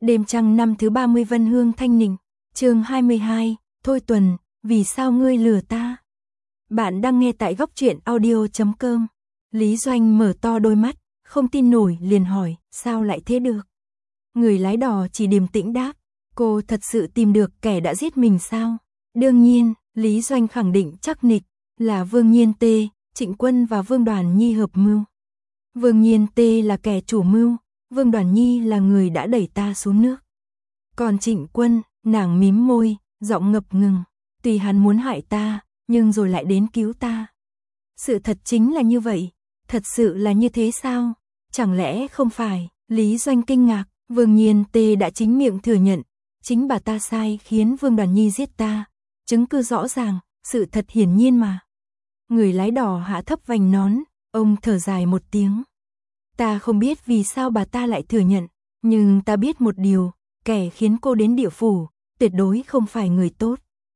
Đêm trăng năm thứ 30 Vân Hương Thanh Ninh, chương 22, Thôi Tuần, vì sao ngươi lừa ta? Bạn đang nghe tại góc truyện audio.com. Lý Doanh mở to đôi mắt, không tin nổi liền hỏi, sao lại thế được? Người lái đò chỉ điềm tĩnh đáp, cô thật sự tìm được kẻ đã giết mình sao? Đương nhiên, Lý Doanh khẳng định chắc nịch, là Vương Nhiên Tê, Trịnh Quân và Vương Đoàn Nhi hợp mưu. Vương Nhiên Tê là kẻ chủ mưu, Vương Đoàn Nhi là người đã đẩy ta xuống nước. Còn Trịnh Quân, nàng mím môi, giọng ngập ngừng, tuy hắn muốn hại ta, nhưng rồi lại đến cứu ta. Sự thật chính là như vậy, thật sự là như thế sao? Chẳng lẽ không phải? Lý Doanh kinh ngạc, Vương Nhiên Tê đã chính miệng thừa nhận, chính bà ta sai khiến Vương Đoàn Nhi giết ta, chứng cứ rõ ràng, sự thật hiển nhiên mà. Người lái đò hạ thấp vành nón, ông thở dài một tiếng. Ta không biết vì sao bà ta lại thừa nhận, nhưng ta biết một điều, kẻ khiến cô đến địa phủ, tuyệt đối không phải người tốt.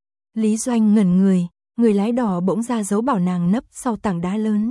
Lý Doanh ngẩn người lái đò bỗng ra dấu bảo nàng nấp sau tảng đá lớn.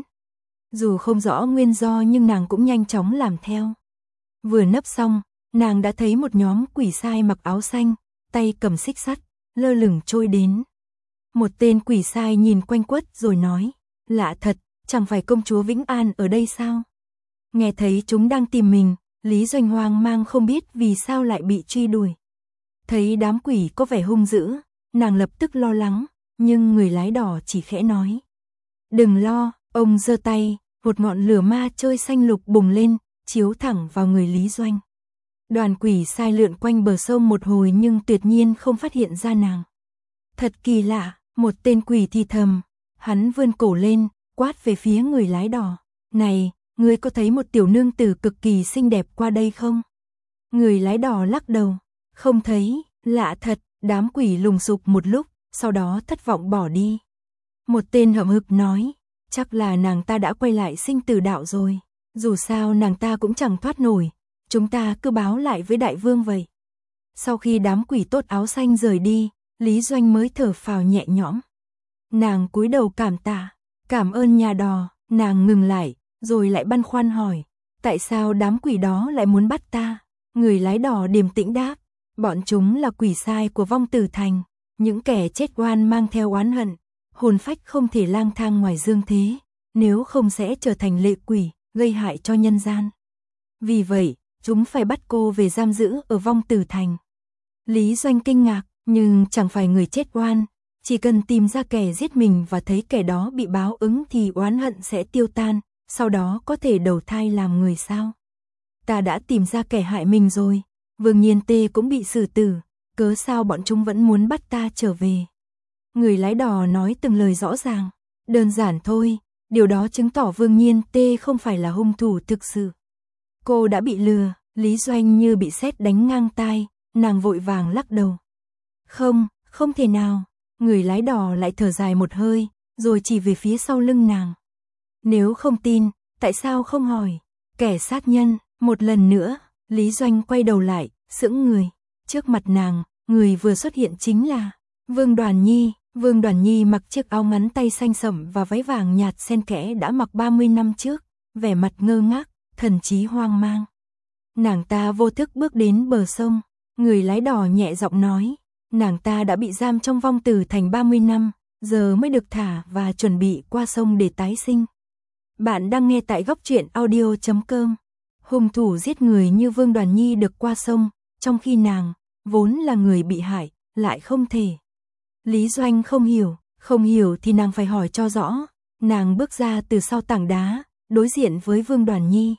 Dù không rõ nguyên do nhưng nàng cũng nhanh chóng làm theo. Vừa nấp xong, nàng đã thấy một nhóm quỷ sai mặc áo xanh, tay cầm xích sắt, lơ lửng trôi đến. Một tên quỷ sai nhìn quanh quất rồi nói, lạ thật, chẳng phải công chúa Vĩnh An ở đây sao? Nghe thấy chúng đang tìm mình, Lý Doanh hoang mang không biết vì sao lại bị truy đuổi. Thấy đám quỷ có vẻ hung dữ, nàng lập tức lo lắng, nhưng người lái đò chỉ khẽ nói. Đừng lo, ông giơ tay, một ngọn lửa ma chơi xanh lục bùng lên, chiếu thẳng vào người Lý Doanh. Đoàn quỷ sai lượn quanh bờ sông một hồi nhưng tuyệt nhiên không phát hiện ra nàng. Thật kỳ lạ, một tên quỷ thì thầm, hắn vươn cổ lên, quát về phía người lái đò. Này, ngươi có thấy một tiểu nương tử cực kỳ xinh đẹp qua đây không? Người lái đò lắc đầu, không thấy, lạ thật, đám quỷ lùng sục một lúc, sau đó thất vọng bỏ đi. Một tên hậm hực nói, chắc là nàng ta đã quay lại sinh tử đạo rồi, dù sao nàng ta cũng chẳng thoát nổi, chúng ta cứ báo lại với đại vương vậy. Sau khi đám quỷ tốt áo xanh rời đi, Lý Doanh mới thở phào nhẹ nhõm. Nàng cúi đầu cảm tạ, cảm ơn nhà đò, nàng ngừng lại, rồi lại băn khoăn hỏi, tại sao đám quỷ đó lại muốn bắt ta? Người lái đò điềm tĩnh đáp, bọn chúng là quỷ sai của Vong Tử Thành, những kẻ chết oan mang theo oán hận, hồn phách không thể lang thang ngoài dương thế, nếu không sẽ trở thành lệ quỷ, gây hại cho nhân gian. Vì vậy, chúng phải bắt cô về giam giữ ở Vong Tử Thành. Lý Doanh kinh ngạc, nhưng chẳng phải người chết oan, chỉ cần tìm ra kẻ giết mình và thấy kẻ đó bị báo ứng thì oán hận sẽ tiêu tan, sau đó có thể đầu thai làm người sao? Ta đã tìm ra kẻ hại mình rồi, Vương Nhiên Tê cũng bị xử tử, cớ sao bọn chúng vẫn muốn bắt ta trở về? Người lái đò nói từng lời rõ ràng, đơn giản thôi, điều đó chứng tỏ Vương Nhiên Tê không phải là hung thủ thực sự. Cô đã bị lừa, Lý Doanh như bị sét đánh ngang tai, nàng vội vàng lắc đầu. Không thể nào, người lái đò lại thở dài một hơi, rồi chỉ về phía sau lưng nàng. Nếu không tin, tại sao không hỏi? Kẻ sát nhân, một lần nữa, Lý Doanh quay đầu lại, sững người. Trước mặt nàng, người vừa xuất hiện chính là Vương Đoàn Nhi. Vương Đoàn Nhi mặc chiếc áo ngắn tay xanh sẫm và váy vàng nhạt xen kẽ đã mặc 30 năm trước, vẻ mặt ngơ ngác, thần trí hoang mang. Nàng ta vô thức bước đến bờ sông, người lái đò nhẹ giọng nói, nàng ta đã bị giam trong Vong Tử Thành 30 năm, giờ mới được thả và chuẩn bị qua sông để tái sinh. Bạn đang nghe tại góc truyện audio.com. Hung thủ giết người như Vương Đoàn Nhi được qua sông, trong khi nàng, vốn là người bị hại, lại không thể. Lý Doanh không hiểu thì nàng phải hỏi cho rõ. Nàng bước ra từ sau tảng đá, đối diện với Vương Đoàn Nhi.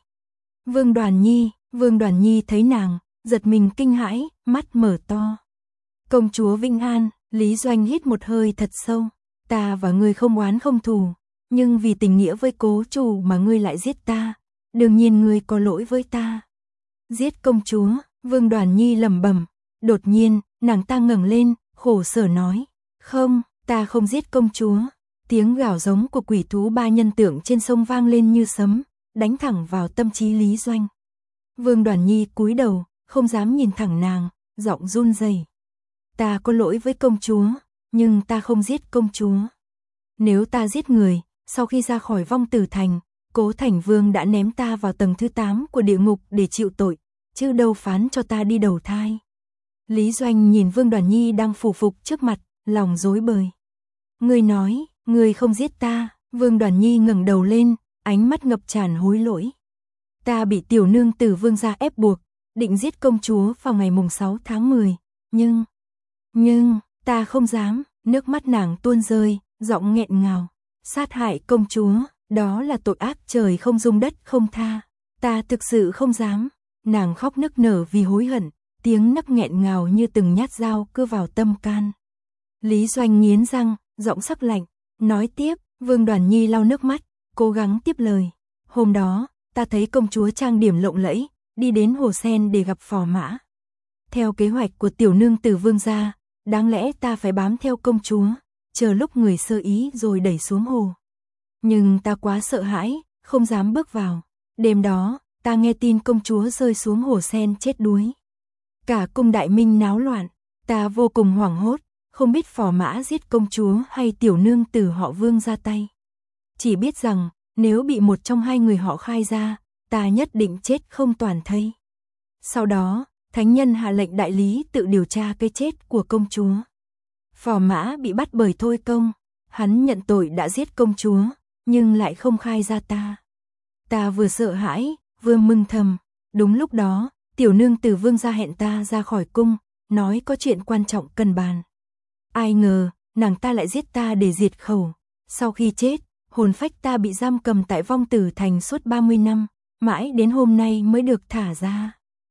Vương Đoàn Nhi thấy nàng, giật mình kinh hãi, mắt mở to. Công chúa Vĩnh An, Lý Doanh hít một hơi thật sâu. Ta và ngươi không oán không thù, nhưng vì tình nghĩa với cố chủ mà ngươi lại giết ta, đương nhiên ngươi có lỗi với ta. Giết công chúa, Vương Đoàn Nhi lẩm bẩm, đột nhiên, nàng ta ngẩng lên, khổ sở nói, không, ta không giết công chúa. Tiếng gào giống của quỷ thú ba nhân tượng trên sông vang lên như sấm, đánh thẳng vào tâm trí Lý Doanh. Vương Đoàn Nhi cúi đầu, không dám nhìn thẳng nàng, giọng run rẩy. Ta có lỗi với công chúa, nhưng ta không giết công chúa. Nếu ta giết người, sau khi ra khỏi Vong Tử Thành, Cố Thành Vương đã ném ta vào tầng thứ 8 của địa ngục để chịu tội, chứ đâu phán cho ta đi đầu thai. Lý Doanh nhìn Vương Đoàn Nhi đang phủ phục trước mặt, lòng rối bời. Ngươi nói, ngươi không giết ta. Vương Đoàn Nhi ngẩng đầu lên, ánh mắt ngập tràn hối lỗi. Ta bị tiểu nương tử Vương gia ép buộc, định giết công chúa vào ngày mùng 6 tháng 10, nhưng, ta không dám. Nước mắt nàng tuôn rơi, giọng nghẹn ngào. Sát hại công chúa, đó là tội ác trời không dung đất không tha. Ta thực sự không dám. Nàng khóc nức nở vì hối hận, tiếng nấc nghẹn ngào như từng nhát dao cưa vào tâm can. Lý Doanh nghiến răng, giọng sắc lạnh, nói tiếp. Vương Đoàn Nhi lau nước mắt, cố gắng tiếp lời. Hôm đó, ta thấy công chúa trang điểm lộng lẫy, đi đến hồ sen để gặp phò mã. Theo kế hoạch của tiểu nương tử Vương gia, đáng lẽ ta phải bám theo công chúa, chờ lúc người sơ ý rồi đẩy xuống hồ. Nhưng ta quá sợ hãi, không dám bước vào. Đêm đó, ta nghe tin công chúa rơi xuống hồ sen chết đuối. Cả cung đại minh náo loạn, ta vô cùng hoảng hốt, không biết phò mã giết công chúa hay tiểu nương tử họ Vương ra tay. Chỉ biết rằng, nếu bị một trong hai người họ khai ra, ta nhất định chết không toàn thây. Sau đó, thánh nhân hạ lệnh đại lý tự điều tra cái chết của công chúa. Phò mã bị bắt bởi Thôi Công, hắn nhận tội đã giết công chúa, nhưng lại không khai ra ta. Ta vừa sợ hãi, vừa mừng thầm. Đúng lúc đó, tiểu nương tử Vương gia hẹn ta ra khỏi cung, nói có chuyện quan trọng cần bàn. Ai ngờ, nàng ta lại giết ta để diệt khẩu. Sau khi chết, hồn phách ta bị giam cầm tại Vong Tử Thành suốt 30 năm, mãi đến hôm nay mới được thả ra.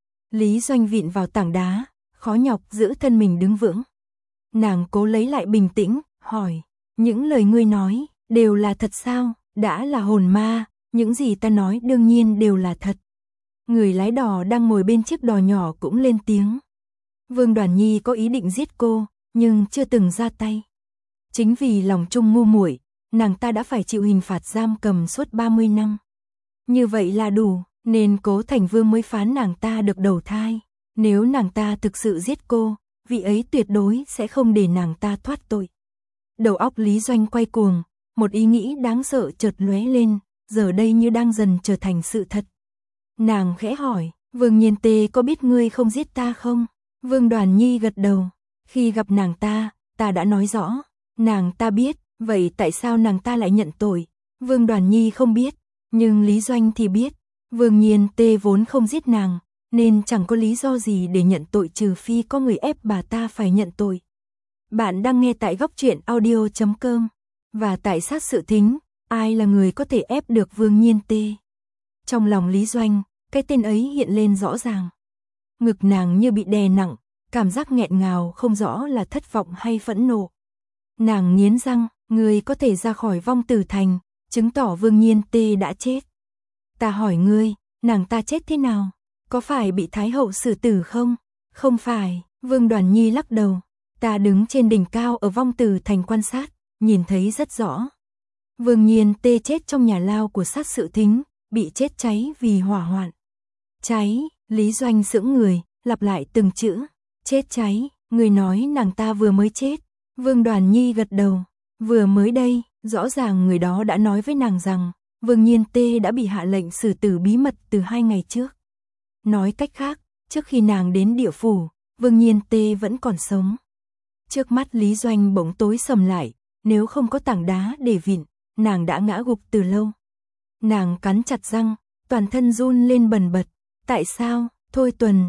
Lý Doanh vịn vào tảng đá, khó nhọc giữ thân mình đứng vững. Nàng cố lấy lại bình tĩnh, hỏi, những lời ngươi nói, đều là thật sao? Đã là hồn ma, những gì ta nói đương nhiên đều là thật. Người lái đò đang ngồi bên chiếc đò nhỏ cũng lên tiếng. Vương Đoàn Nhi có ý định giết cô, nhưng chưa từng ra tay. Chính vì lòng trung ngu muội, nàng ta đã phải chịu hình phạt giam cầm suốt 30 năm. Như vậy là đủ, nên Cố Thành Vương mới phán nàng ta được đầu thai. Nếu nàng ta thực sự giết cô, vị ấy tuyệt đối sẽ không để nàng ta thoát tội. Đầu óc Lý Doanh quay cuồng, một ý nghĩ đáng sợ chợt lóe lên, giờ đây như đang dần trở thành sự thật. Nàng khẽ hỏi, Vương Nhiên Tê có biết ngươi không giết ta không? Vương Đoàn Nhi gật đầu, khi gặp nàng ta đã nói rõ, nàng ta biết, vậy tại sao nàng ta lại nhận tội? Vương Đoàn Nhi không biết, nhưng Lý Doanh thì biết, Vương Nhiên Tê vốn không giết nàng, nên chẳng có lý do gì để nhận tội trừ phi có người ép bà ta phải nhận tội. Bạn đang nghe tại Góc Truyện Audio.com, và tại Sát Sự Thính, ai là người có thể ép được Vương Nhiên Tê? Trong lòng Lý Doanh, cái tên ấy hiện lên rõ ràng. Ngực nàng như bị đè nặng, cảm giác nghẹn ngào không rõ là thất vọng hay phẫn nộ. Nàng nghiến răng, ngươi có thể ra khỏi Vong Tử Thành, chứng tỏ Vương Nhiên Tê đã chết. Ta hỏi ngươi, nàng ta chết thế nào? Có phải bị Thái hậu xử tử không? Không phải, Vương Đoàn Nhi lắc đầu. Ta đứng trên đỉnh cao ở Vong Tử Thành quan sát, nhìn thấy rất rõ. Vương Nhiên Tê chết trong nhà lao của Sát Sự Thính, bị chết cháy vì hỏa hoạn. Cháy, Lý Doanh sững người, lặp lại từng chữ. Chết cháy, người nói nàng ta vừa mới chết. Vương Đoàn Nhi gật đầu. Vừa mới đây, rõ ràng người đó đã nói với nàng rằng, Vương Nhiên Tê đã bị hạ lệnh xử tử bí mật từ 2 ngày trước. Nói cách khác, trước khi nàng đến địa phủ, Vương Nhiên Tê vẫn còn sống. Trước mắt Lý Doanh bỗng tối sầm lại, nếu không có tảng đá để vịn, nàng đã ngã gục từ lâu. Nàng cắn chặt răng, toàn thân run lên bần bật. Tại sao, Thôi Tuần,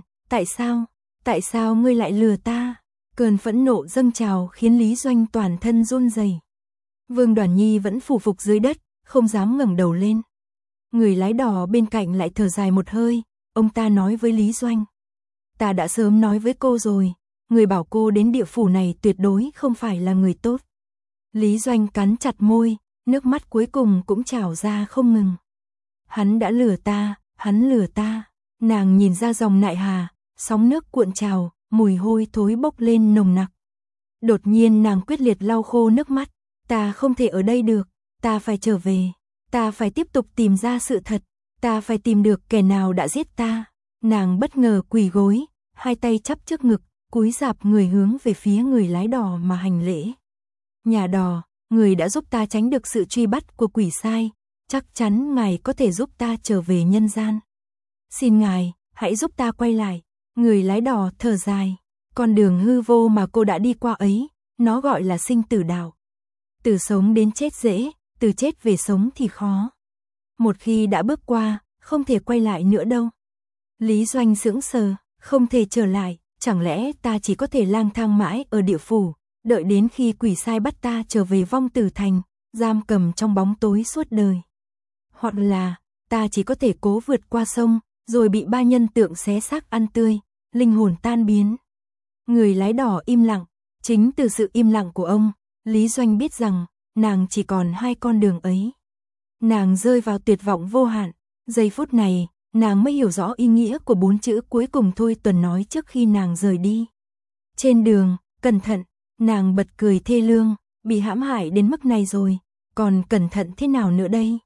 tại sao ngươi lại lừa ta? Cơn phẫn nộ dâng trào khiến Lý Doanh toàn thân run rẩy. Vương Đoàn Nhi vẫn phủ phục dưới đất, không dám ngẩng đầu lên. Người lái đò bên cạnh lại thở dài một hơi, ông ta nói với Lý Doanh. Ta đã sớm nói với cô rồi, người bảo cô đến địa phủ này tuyệt đối không phải là người tốt. Lý Doanh cắn chặt môi, nước mắt cuối cùng cũng trào ra không ngừng. Hắn đã lừa ta, hắn lừa ta. Nàng nhìn ra dòng nại hà, sóng nước cuộn trào, mùi hôi thối bốc lên nồng nặc. Đột nhiên nàng quyết liệt lau khô nước mắt. Ta không thể ở đây được, ta phải trở về. Ta phải tiếp tục tìm ra sự thật. Ta phải tìm được kẻ nào đã giết ta. Nàng bất ngờ quỳ gối, hai tay chắp trước ngực, cúi rạp người hướng về phía người lái đò mà hành lễ. Nhà đò, người đã giúp ta tránh được sự truy bắt của quỷ sai. Chắc chắn ngài có thể giúp ta trở về nhân gian. Xin ngài, hãy giúp ta quay lại. Người lái đò thở dài, con đường hư vô mà cô đã đi qua ấy, nó gọi là sinh tử đạo. Từ sống đến chết dễ, từ chết về sống thì khó. Một khi đã bước qua, không thể quay lại nữa đâu. Lý Doanh sững sờ, không thể trở lại, chẳng lẽ ta chỉ có thể lang thang mãi ở địa phủ, đợi đến khi quỷ sai bắt ta trở về vong tử thành, giam cầm trong bóng tối suốt đời. Hoặc là, ta chỉ có thể cố vượt qua sông, rồi bị ba nhân tượng xé xác ăn tươi, linh hồn tan biến. Người lái đò im lặng, chính từ sự im lặng của ông, Lý Doanh biết rằng, nàng chỉ còn hai con đường ấy. Nàng rơi vào tuyệt vọng vô hạn, giây phút này, nàng mới hiểu rõ ý nghĩa của 4 chữ cuối cùng Thôi Tuần nói trước khi nàng rời đi. Trên đường, cẩn thận, nàng bật cười thê lương, bị hãm hại đến mức này rồi, còn cẩn thận thế nào nữa đây?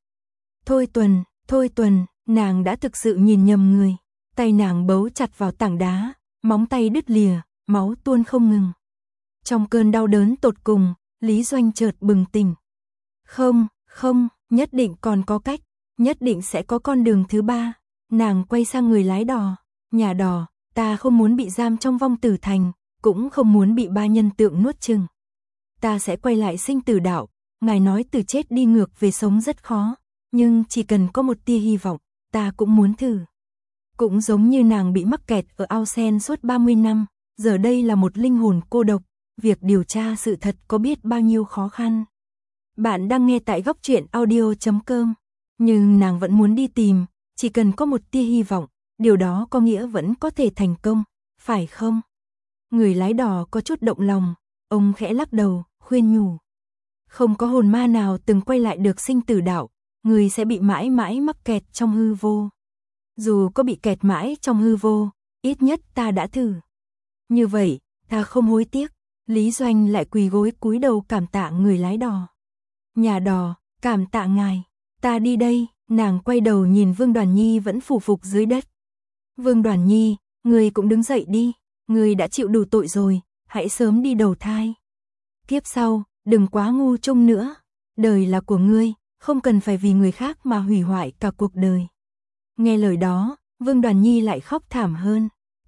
Thôi Tuần, nàng đã thực sự nhìn nhầm người, tay nàng bấu chặt vào tảng đá, móng tay đứt lìa, máu tuôn không ngừng. Trong cơn đau đớn tột cùng, Lý Doanh chợt bừng tỉnh. Không, nhất định còn có cách, nhất định sẽ có con đường thứ ba. Nàng quay sang người lái đò, nhà đò, ta không muốn bị giam trong vong tử thành, cũng không muốn bị ba nhân tượng nuốt chửng. Ta sẽ quay lại sinh tử đạo, ngài nói từ chết đi ngược về sống rất khó, nhưng chỉ cần có một tia hy vọng, ta cũng muốn thử. Cũng giống như nàng bị mắc kẹt ở ao sen suốt 30 năm, giờ đây là một linh hồn cô độc, việc điều tra sự thật có biết bao nhiêu khó khăn. Bạn đang nghe tại Góc Truyện Audio.com, nhưng nàng vẫn muốn đi tìm, chỉ cần có một tia hy vọng, điều đó có nghĩa vẫn có thể thành công, phải không? Người lái đò có chút động lòng, ông khẽ lắc đầu, khuyên nhủ. Không có hồn ma nào từng quay lại được sinh tử đạo, người sẽ bị mãi mãi mắc kẹt trong hư vô. Dù có bị kẹt mãi trong hư vô, ít nhất ta đã thử. Như vậy, ta không hối tiếc. Lý Doanh lại quỳ gối cúi đầu cảm tạ người lái đò. Nhà đò, cảm tạ ngài, ta đi đây. Nàng quay đầu nhìn Vương Đoàn Nhi vẫn phủ phục dưới đất. Vương Đoàn Nhi, người cũng đứng dậy đi, người đã chịu đủ tội rồi, hãy sớm đi đầu thai. Kiếp sau, đừng quá ngu trông nữa, đời là của ngươi, không cần phải vì người khác mà hủy hoại cả cuộc đời. Nghe lời đó, Vương Đoàn Nhi lại khóc thảm hơn.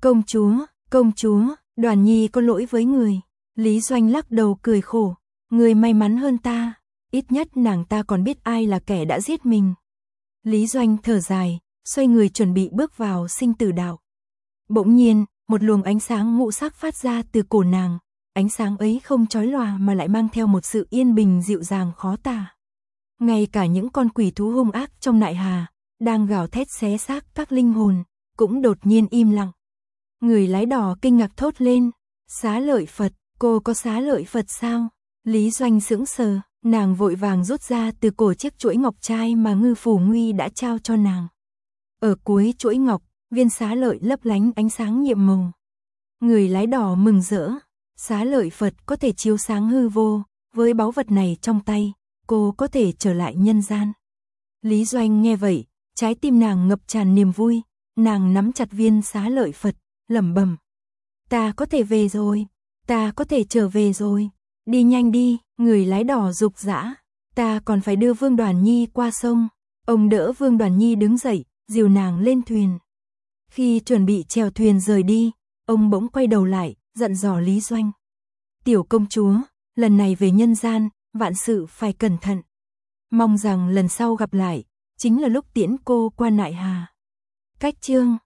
Công chúa, Đoàn Nhi có lỗi với người. Lý Doanh lắc đầu cười khổ, người may mắn hơn ta, ít nhất nàng ta còn biết ai là kẻ đã giết mình. Lý Doanh thở dài, xoay người chuẩn bị bước vào sinh tử đạo. Bỗng nhiên, một luồng ánh sáng ngũ sắc phát ra từ cổ nàng, ánh sáng ấy không chói lòa mà lại mang theo một sự yên bình dịu dàng khó tả. Ngay cả những con quỷ thú hung ác trong nại hà, đang gào thét xé xác các linh hồn, cũng đột nhiên im lặng. Người lái đò kinh ngạc thốt lên, Xá Lợi Phật, cô có Xá Lợi Phật sao? Lý Doanh sững sờ, nàng vội vàng rút ra từ cổ chiếc chuỗi ngọc trai mà Ngư Phủ Nguy đã trao cho nàng. Ở cuối chuỗi ngọc, viên xá lợi lấp lánh ánh sáng nhiệm màu. Người lái đò mừng rỡ, Xá Lợi Phật có thể chiếu sáng hư vô, với báu vật này trong tay, cô có thể trở lại nhân gian. Lý Doanh nghe vậy, trái tim nàng ngập tràn niềm vui, nàng nắm chặt viên Xá Lợi Phật, lẩm bẩm. Ta có thể về rồi, ta có thể trở về rồi, đi nhanh đi, người lái đò dục dã, ta còn phải đưa Vương Đoàn Nhi qua sông. Ông đỡ Vương Đoàn Nhi đứng dậy, dìu nàng lên thuyền. Khi chuẩn bị chèo thuyền rời đi, ông bỗng quay đầu lại, dặn dò Lý Doanh. Tiểu công chúa, lần này về nhân gian, vạn sự phải cẩn thận. Mong rằng lần sau gặp lại, chính là lúc tiễn cô qua nại hà. Cách chương